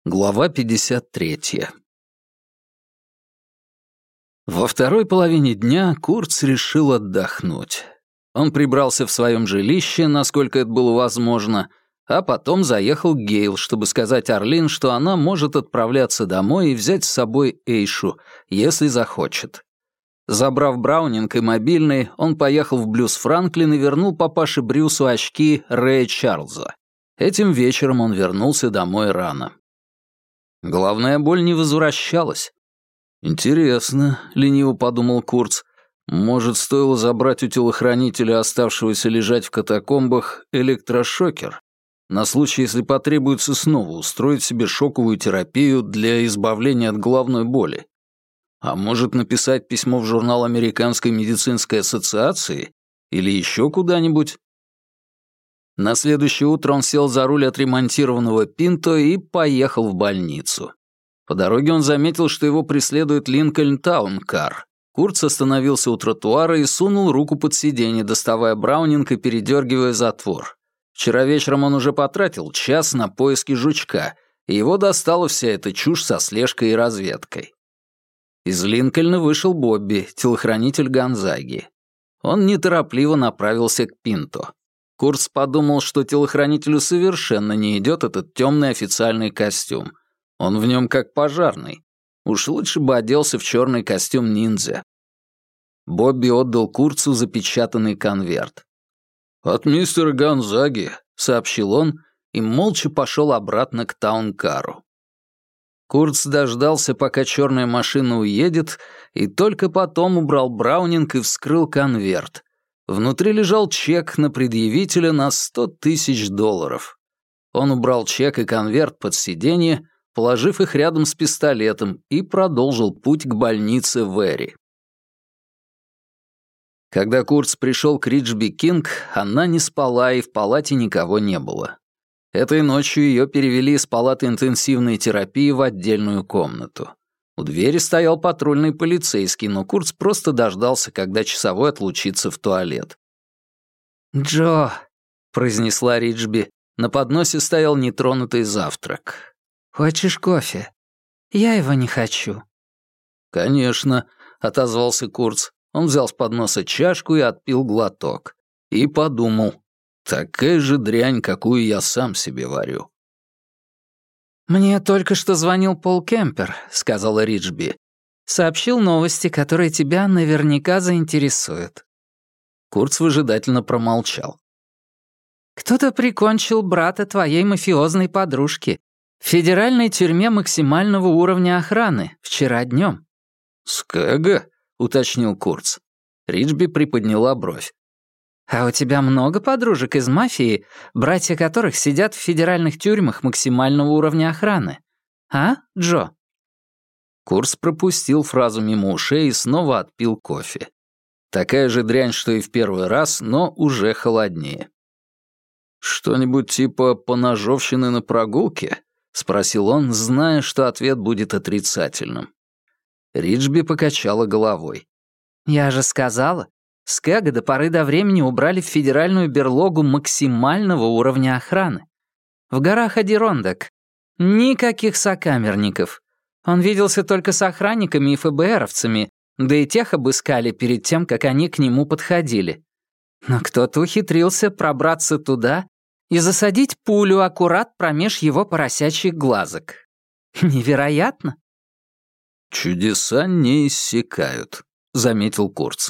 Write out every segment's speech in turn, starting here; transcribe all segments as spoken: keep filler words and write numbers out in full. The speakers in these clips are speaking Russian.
Глава пятьдесят третья. Во второй половине дня Курц решил отдохнуть. Он прибрался в своем жилище, насколько это было возможно, а потом заехал к Гейл, чтобы сказать Арлин, что она может отправляться домой и взять с собой Эйшу, если захочет. Забрав Браунинг и мобильный, он поехал в Блюз Франклин и вернул папаше Брюсу очки Рэя Чарльза. Этим вечером он вернулся домой рано. Головная боль не возвращалась. «Интересно», — лениво подумал Курц, «может, стоило забрать у телохранителя, оставшегося лежать в катакомбах, электрошокер, на случай, если потребуется снова устроить себе шоковую терапию для избавления от головной боли? А может, написать письмо в журнал Американской медицинской ассоциации или еще куда-нибудь?» На следующее утро он сел за руль отремонтированного Пинто и поехал в больницу. По дороге он заметил, что его преследует Линкольн Таун-кар. Курц остановился у тротуара и сунул руку под сиденье, доставая Браунинг и передергивая затвор. Вчера вечером он уже потратил час на поиски жучка, и его достала вся эта чушь со слежкой и разведкой. Из Линкольна вышел Бобби, телохранитель Гонзаги. Он неторопливо направился к Пинто. Курц подумал, что телохранителю совершенно не идет этот темный официальный костюм. Он в нем как пожарный. Уж лучше бы оделся в черный костюм ниндзя. Бобби отдал Курцу запечатанный конверт. «От мистера Гонзаги», — сообщил он, и молча пошел обратно к таункару. Курц дождался, пока черная машина уедет, и только потом убрал Браунинг и вскрыл конверт. Внутри лежал чек на предъявителя на сто тысяч долларов. Он убрал чек и конверт под сиденье, положив их рядом с пистолетом, и продолжил путь к больнице Вэри. Когда Курц пришел к Риджби Кинг, она не спала, и в палате никого не было. Этой ночью ее перевели из палаты интенсивной терапии в отдельную комнату. У двери стоял патрульный полицейский, но Курц просто дождался, когда часовой отлучится в туалет. «Джо», — произнесла Риджби, на подносе стоял нетронутый завтрак. «Хочешь кофе? Я его не хочу». «Конечно», — отозвался Курц. Он взял с подноса чашку и отпил глоток. И подумал, такая же дрянь, какую я сам себе варю. «Мне только что звонил Пол Кемпер», — сказала Риджби. «Сообщил новости, которые тебя наверняка заинтересуют». Курц выжидательно промолчал. «Кто-то прикончил брата твоей мафиозной подружки в федеральной тюрьме максимального уровня охраны вчера днем». «Скага?» — уточнил Курц. Риджби приподняла бровь. «А у тебя много подружек из мафии, братья которых сидят в федеральных тюрьмах максимального уровня охраны? А, Джо?» Курц пропустил фразу мимо ушей и снова отпил кофе. Такая же дрянь, что и в первый раз, но уже холоднее. «Что-нибудь типа поножовщины на прогулке?» — спросил он, зная, что ответ будет отрицательным. Риджби покачала головой. «Я же сказала, Скага до поры до времени убрали в федеральную берлогу максимального уровня охраны. В горах Адирондак. Никаких сокамерников. Он виделся только с охранниками и ФБРовцами, да и тех обыскали перед тем, как они к нему подходили. Но кто-то ухитрился пробраться туда и засадить пулю аккурат промеж его поросячьих глазок. Невероятно?» «Чудеса не иссякают», — заметил Курц.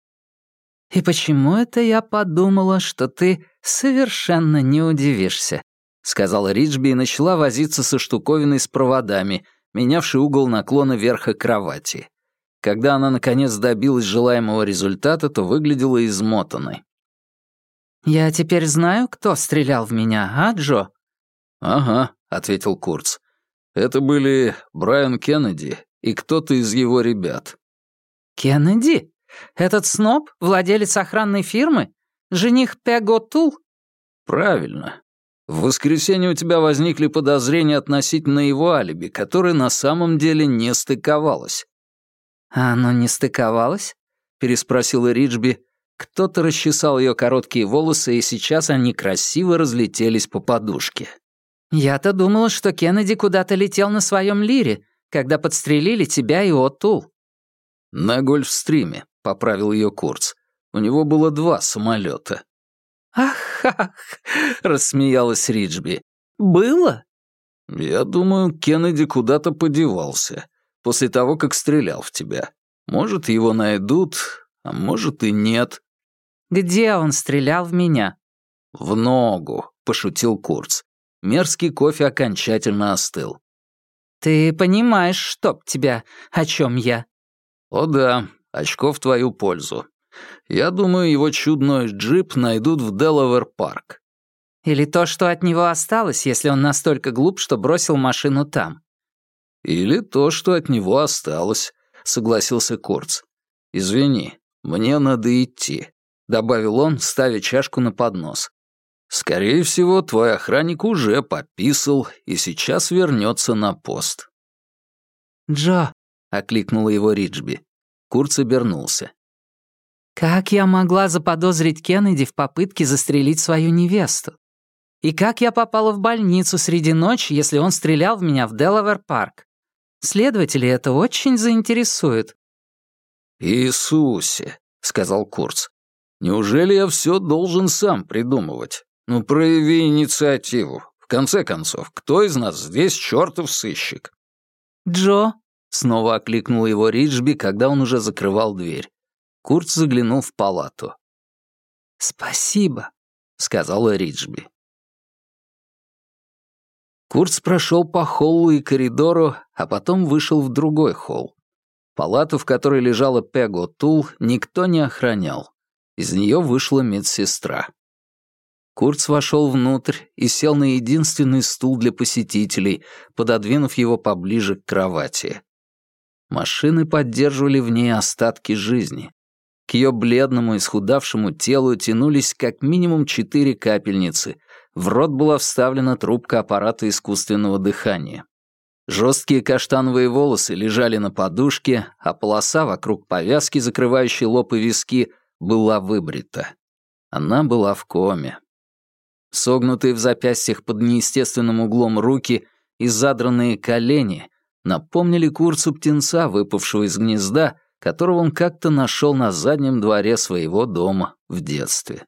«И почему это я подумала, что ты совершенно не удивишься?» — сказала Риджби и начала возиться со штуковиной с проводами, менявшей угол наклона верха кровати. Когда она, наконец, добилась желаемого результата, то выглядела измотанной. «Я теперь знаю, кто стрелял в меня, а, Джо?» «Ага», — ответил Курц. «Это были Брайан Кеннеди и кто-то из его ребят». «Кеннеди? Этот сноб, владелец охранной фирмы? Жених Пэг О'Тул?» «Правильно. В воскресенье у тебя возникли подозрения относительно его алиби, которое на самом деле не стыковалось». «А оно не стыковалось?» — переспросила Риджби. Кто-то расчесал ее короткие волосы, и сейчас они красиво разлетелись по подушке. «Я-то думала, что Кеннеди куда-то летел на своем лире, когда подстрелили тебя и О'Тул». «На Гольфстриме», — поправил ее Курц. «У него было два самолета». «Ах, ах!» — рассмеялась Риджби. «Было?» «Я думаю, Кеннеди куда-то подевался, после того, как стрелял в тебя. Может, его найдут, а может и нет». «Где он стрелял в меня?» «В ногу», — пошутил Курц. Мерзкий кофе окончательно остыл. «Ты понимаешь, чтоб тебя, о чем я?» «О да, очко в твою пользу. Я думаю, его чудной джип найдут в Делавэр-парк». «Или то, что от него осталось, если он настолько глуп, что бросил машину там». «Или то, что от него осталось», — согласился Курц. «Извини, мне надо идти», — добавил он, ставя чашку на поднос. «Скорее всего, твой охранник уже пописал и сейчас вернется на пост». «Джо», — окликнула его Риджби. Курц обернулся. «Как я могла заподозрить Кеннеди в попытке застрелить свою невесту? И как я попала в больницу среди ночи, если он стрелял в меня в Делавэр-парк? Следователи это очень заинтересует». «Иисусе», — сказал Курц, — «неужели я все должен сам придумывать? Ну, прояви инициативу. В конце концов, кто из нас здесь чертов сыщик?» «Джо», — снова окликнул его Риджби, когда он уже закрывал дверь. Курц заглянул в палату. «Спасибо», — сказала Риджби. Курц прошел по холлу и коридору, а потом вышел в другой холл. Палату, в которой лежала Пег О'Тул, никто не охранял. Из нее вышла медсестра. Курц вошел внутрь и сел на единственный стул для посетителей, пододвинув его поближе к кровати. Машины поддерживали в ней остатки жизни. К ее бледному, исхудавшему телу тянулись как минимум четыре капельницы. В рот была вставлена трубка аппарата искусственного дыхания. Жесткие каштановые волосы лежали на подушке, а полоса вокруг повязки, закрывающей лоб и виски, была выбрита. Она была в коме. Согнутые в запястьях под неестественным углом руки и задранные колени напомнили Курцу птенца, выпавшего из гнезда, которого он как-то нашел на заднем дворе своего дома в детстве.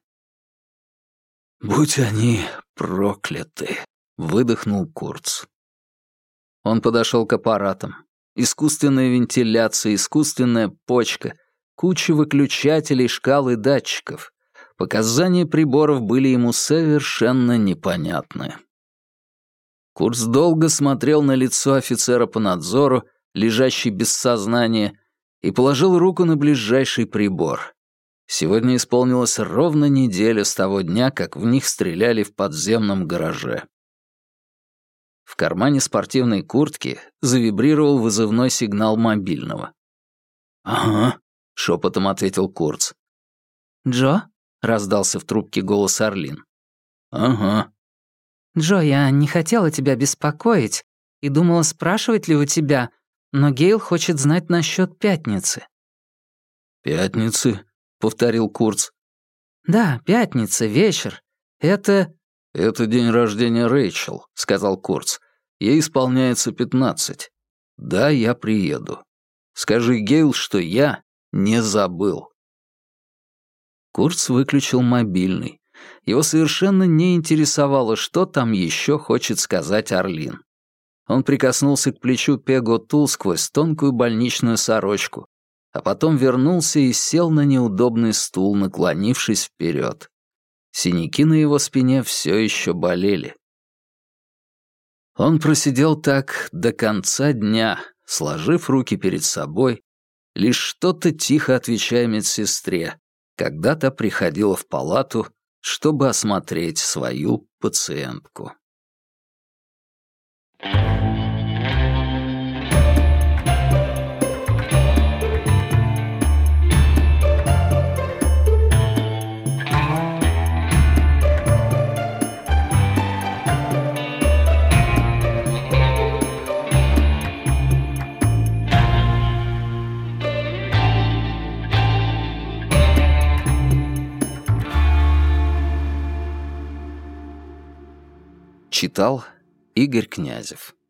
«Будь они прокляты», — выдохнул Курц. Он подошел к аппаратам. Искусственная вентиляция, искусственная почка, куча выключателей, шкал и датчиков. Показания приборов были ему совершенно непонятны. Курц долго смотрел на лицо офицера по надзору, лежащий без сознания, и положил руку на ближайший прибор. Сегодня исполнилась ровно неделя с того дня, как в них стреляли в подземном гараже. В кармане спортивной куртки завибрировал вызывной сигнал мобильного. «Ага», — шепотом ответил Курц. «Джо?» — раздался в трубке голос Арлин. «Ага». «Джо, я не хотела тебя беспокоить и думала, спрашивать ли у тебя, но Гейл хочет знать насчет пятницы». «Пятницы?» — повторил Курц. «Да, пятница, вечер. Это...» «Это день рождения Рэйчел», — сказал Курц. «Ей исполняется пятнадцать. Да, я приеду. Скажи Гейл, что я не забыл». Курц выключил мобильный. Его совершенно не интересовало, что там еще хочет сказать Арлин. Он прикоснулся к плечу Пег О'Тул сквозь тонкую больничную сорочку, а потом вернулся и сел на неудобный стул, наклонившись вперед. Синяки на его спине все еще болели. Он просидел так до конца дня, сложив руки перед собой, лишь что-то тихо отвечая медсестре, когда та приходила в палату, чтобы осмотреть свою пациентку. Читал Игорь Князев.